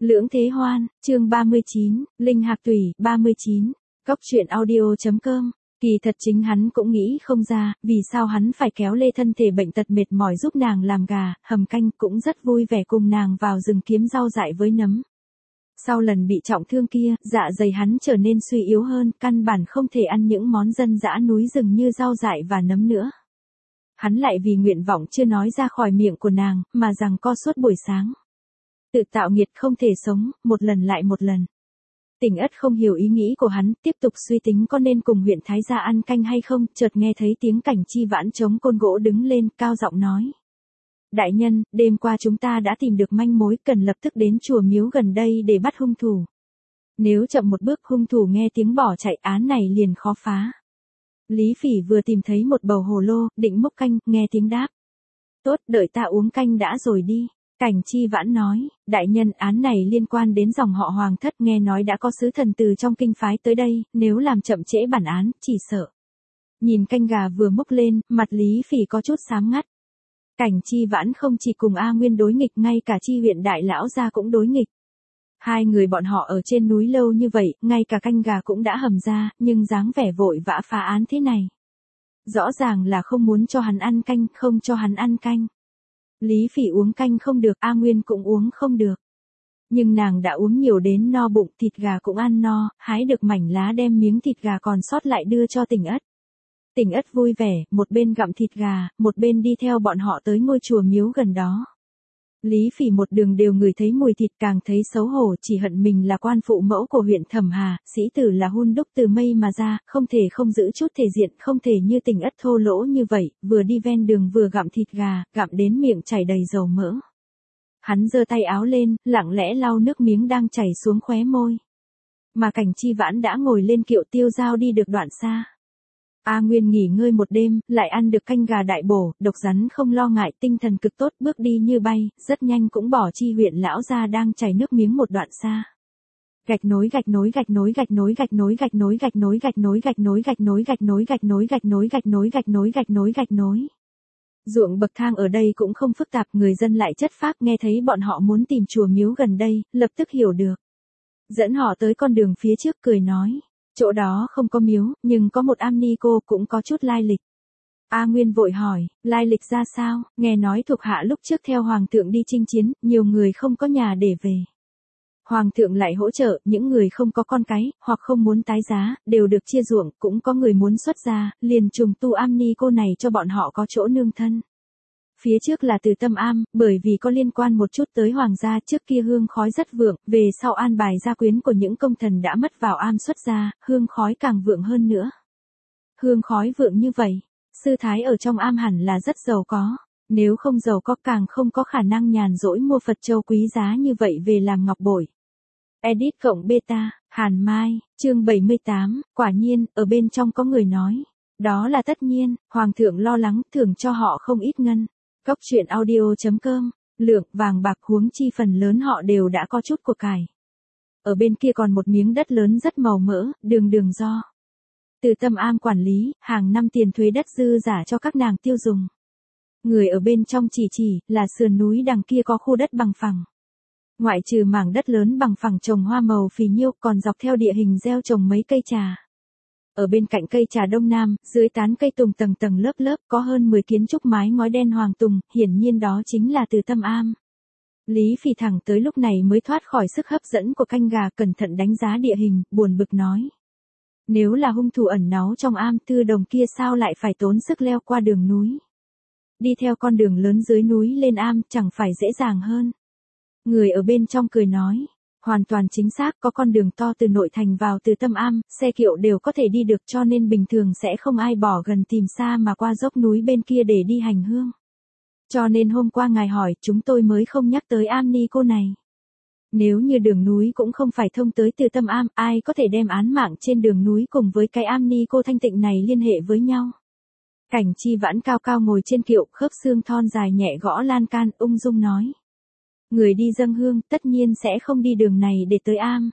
Lưỡng Thế Hoan, chương 39, Linh Hạc Tùy, 39, Cóc truyện audio.com. Kỳ thật chính hắn cũng nghĩ không ra, vì sao hắn phải kéo lê thân thể bệnh tật mệt mỏi giúp nàng làm gà, hầm canh, cũng rất vui vẻ cùng nàng vào rừng kiếm rau dại với nấm. Sau lần bị trọng thương kia, dạ dày hắn trở nên suy yếu hơn, căn bản không thể ăn những món dân dã núi rừng như rau dại và nấm nữa. Hắn lại vì nguyện vọng chưa nói ra khỏi miệng của nàng, mà rằng co suốt buổi sáng. Tự tạo nghiệt không thể sống, một lần lại một lần. Tỉnh Ất không hiểu ý nghĩ của hắn, tiếp tục suy tính có nên cùng huyện Thái gia ăn canh hay không, chợt nghe thấy tiếng Cảnh Chi Vãn chống côn gỗ đứng lên, cao giọng nói. Đại nhân, đêm qua chúng ta đã tìm được manh mối, cần lập tức đến chùa miếu gần đây để bắt hung thủ. Nếu chậm một bước hung thủ nghe tiếng bỏ chạy, án này liền khó phá. Lý Phỉ vừa tìm thấy một bầu hồ lô, định múc canh, nghe tiếng đáp. Tốt, đợi ta uống canh đã rồi đi. Cảnh Chi Vãn nói, đại nhân, án này liên quan đến dòng họ Hoàng thất, nghe nói đã có sứ thần từ trong kinh phái tới đây, nếu làm chậm trễ bản án, chỉ sợ. Nhìn canh gà vừa múc lên, mặt Lý Phỉ có chút xám ngắt. Cảnh Chi Vãn không chỉ cùng A Nguyên đối nghịch, ngay cả Chi huyện đại lão gia cũng đối nghịch. Hai người bọn họ ở trên núi lâu như vậy, ngay cả canh gà cũng đã hầm ra, nhưng dáng vẻ vội vã phá án thế này. Rõ ràng là không muốn cho hắn ăn canh, không cho hắn ăn canh. Lý Phỉ uống canh không được, A Nguyên cũng uống không được. Nhưng nàng đã uống nhiều đến no bụng, thịt gà cũng ăn no, hái được mảnh lá đem miếng thịt gà còn sót lại đưa cho Tỉnh Ất. Tỉnh Ất vui vẻ, một bên gặm thịt gà, một bên đi theo bọn họ tới ngôi chùa miếu gần đó. Lý Phỉ một đường đều ngửi thấy mùi thịt, càng thấy xấu hổ, chỉ hận mình là quan phụ mẫu của huyện Thẩm Hà, sĩ tử là hun đúc từ mây mà ra, không thể không giữ chút thể diện, không thể như Tỉnh Ất thô lỗ như vậy, vừa đi ven đường vừa gặm thịt gà, gặm đến miệng chảy đầy dầu mỡ. Hắn giơ tay áo lên, lặng lẽ lau nước miếng đang chảy xuống khóe môi. Mà Cảnh Chi Vãn đã ngồi lên kiệu tiêu dao đi được đoạn xa. A Nguyên nghỉ ngơi một đêm, lại ăn được canh gà đại bổ, độc rắn không lo ngại, tinh thần cực tốt, bước đi như bay, rất nhanh cũng bỏ Chi huyện lão gia đang chảy nước miếng một đoạn xa. Gạch nối gạch nối gạch nối gạch nối gạch nối gạch nối gạch nối gạch nối gạch nối gạch nối gạch nối gạch nối gạch nối gạch nối gạch nối gạch nối gạch nối. Ruộng bậc thang ở đây cũng không phức tạp, người dân lại chất phác, nghe thấy bọn họ muốn tìm chùa miếu gần đây, lập tức hiểu được. Dẫn họ tới con đường phía trước, cười nói. Chỗ đó không có miếu, nhưng có một am ni cô, cũng có chút lai lịch. A Nguyên vội hỏi, lai lịch ra sao, nghe nói thuộc hạ lúc trước theo hoàng thượng đi chinh chiến, nhiều người không có nhà để về. Hoàng thượng lại hỗ trợ, những người không có con cái, hoặc không muốn tái giá, đều được chia ruộng, cũng có người muốn xuất gia, liền trùng tu am ni cô này cho bọn họ có chỗ nương thân. Phía trước là Từ Tâm Am, bởi vì có liên quan một chút tới hoàng gia, trước kia hương khói rất vượng, về sau an bài gia quyến của những công thần đã mất vào am xuất gia, hương khói càng vượng hơn nữa. Hương khói vượng như vậy, sư thái ở trong am hẳn là rất giàu có, nếu không giàu có càng không có khả năng nhàn rỗi mua Phật châu quý giá như vậy về làm ngọc bội. Edit cộng beta, Hàn Mai, chương 78, quả nhiên, ở bên trong có người nói. Đó là tất nhiên, hoàng thượng lo lắng, thưởng cho họ không ít ngân. Cóc truyện audio.com, lượng vàng bạc huống chi phần lớn họ đều đã có chút của cải. Ở bên kia còn một miếng đất lớn rất màu mỡ, đường đường do. Từ Tâm Am quản lý, hàng năm tiền thuế đất dư giả cho các nàng tiêu dùng. Người ở bên trong chỉ là sườn núi đằng kia có khu đất bằng phẳng. Ngoại trừ mảng đất lớn bằng phẳng trồng hoa màu phì nhiêu, còn dọc theo địa hình gieo trồng mấy cây trà. Ở bên cạnh cây trà đông nam, dưới tán cây tùng tầng tầng lớp lớp có hơn 10 kiến trúc mái ngói đen hoàng tùng, hiển nhiên đó chính là Từ Tâm Am. Lý Phỉ thẳng tới lúc này mới thoát khỏi sức hấp dẫn của canh gà, cẩn thận đánh giá địa hình, buồn bực nói. Nếu là hung thủ ẩn náu trong am, Thư Đồng kia sao lại phải tốn sức leo qua đường núi. Đi theo con đường lớn dưới núi lên am, chẳng phải dễ dàng hơn. Người ở bên trong cười nói. Hoàn toàn chính xác, có con đường to từ nội thành vào Từ Tâm Am, xe kiệu đều có thể đi được, cho nên bình thường sẽ không ai bỏ gần tìm xa mà qua dốc núi bên kia để đi hành hương. Cho nên hôm qua ngài hỏi, chúng tôi mới không nhắc tới am ni cô này. Nếu như đường núi cũng không phải thông tới Từ Tâm Am, ai có thể đem án mạng trên đường núi cùng với cái am ni cô thanh tịnh này liên hệ với nhau. Cảnh Chi Vãn cao cao ngồi trên kiệu, khớp xương thon dài nhẹ gõ lan can, ung dung nói. Người đi dâng hương tất nhiên sẽ không đi đường này để tới am.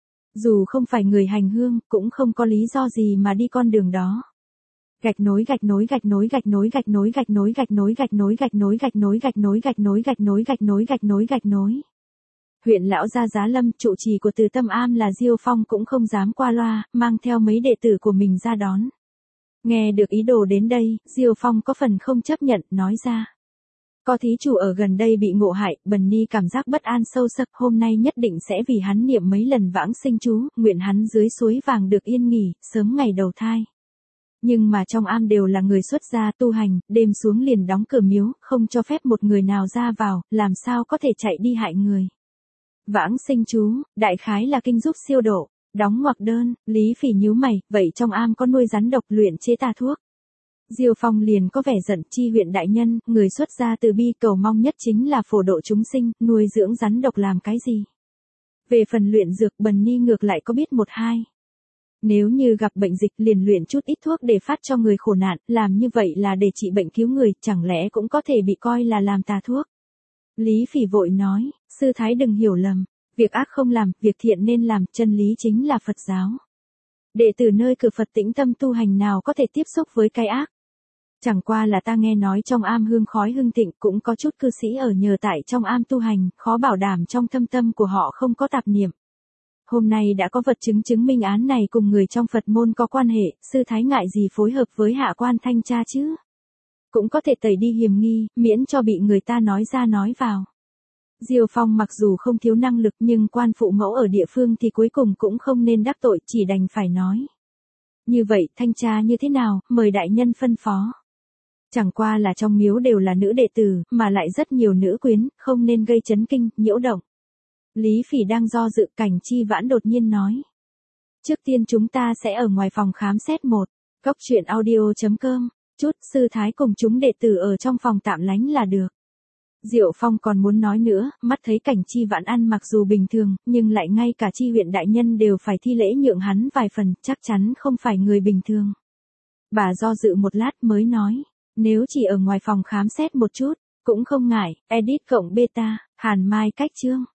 Dù không phải người hành hương, cũng không có lý do gì mà đi con đường đó. Gạch nối gạch nối gạch nối gạch nối gạch nối gạch nối gạch nối gạch nối gạch nối gạch nối gạch nối gạch nối gạch nối gạch nối gạch nối gạch nối. Huyện lão gia Giá Lâm, trụ trì của Từ Tâm Am là Diêu Phong cũng không dám qua loa, mang theo mấy đệ tử của mình ra đón. Nghe được ý đồ đến đây, Diêu Phong có phần không chấp nhận, nói ra. Có thí chủ ở gần đây bị ngộ hại, Bần Ni cảm giác bất an sâu sắc, hôm nay nhất định sẽ vì hắn niệm mấy lần vãng sinh chú, nguyện hắn dưới suối vàng được yên nghỉ, sớm ngày đầu thai. Nhưng mà trong am đều là người xuất gia tu hành, đêm xuống liền đóng cửa miếu, không cho phép một người nào ra vào, làm sao có thể chạy đi hại người. Vãng sinh chú, đại khái là kinh giúp siêu độ, đóng ngoặc đơn, Lý Phỉ nhíu mày, vậy trong am có nuôi rắn độc luyện chế tà thuốc. Diêu Phong liền có vẻ giận, Chi huyện đại nhân, người xuất gia từ bi cầu mong nhất chính là phổ độ chúng sinh, nuôi dưỡng rắn độc làm cái gì. Về phần luyện dược Bần Ni ngược lại có biết một hai. Nếu như gặp bệnh dịch liền luyện chút ít thuốc để phát cho người khổ nạn, làm như vậy là để trị bệnh cứu người, chẳng lẽ cũng có thể bị coi là làm tà thuốc. Lý Phỉ vội nói, sư thái đừng hiểu lầm, việc ác không làm, việc thiện nên làm, chân lý chính là Phật giáo. Đệ tử nơi cửa Phật tĩnh tâm tu hành nào có thể tiếp xúc với cái ác. Chẳng qua là ta nghe nói trong am hương khói hưng thịnh cũng có chút cư sĩ ở nhờ tại trong am tu hành, khó bảo đảm trong thâm tâm của họ không có tạp niệm. Hôm nay đã có vật chứng chứng minh án này cùng người trong Phật môn có quan hệ, sư thái ngại gì phối hợp với hạ quan thanh tra chứ? Cũng có thể tẩy đi hiềm nghi, miễn cho bị người ta nói ra nói vào. Diêu Phong mặc dù không thiếu năng lực nhưng quan phụ mẫu ở địa phương thì cuối cùng cũng không nên đắc tội, chỉ đành phải nói. Như vậy, thanh tra như thế nào, mời đại nhân phân phó. Chẳng qua là trong miếu đều là nữ đệ tử, mà lại rất nhiều nữ quyến, không nên gây chấn kinh, nhiễu động. Lý Phỉ đang do dự, Cảnh Chi Vãn đột nhiên nói. Trước tiên chúng ta sẽ ở ngoài phòng khám xét một. Góc truyện audio.com. Chút sư thái cùng chúng đệ tử ở trong phòng tạm lánh là được. Diệu Phong còn muốn nói nữa, mắt thấy Cảnh Chi Vãn ăn mặc dù bình thường, nhưng lại ngay cả Chi huyện đại nhân đều phải thi lễ nhượng hắn vài phần, chắc chắn không phải người bình thường. Bà do dự một lát mới nói, nếu chỉ ở ngoài phòng khám xét một chút, cũng không ngại, edit cộng beta, Hàn Mai cách chương.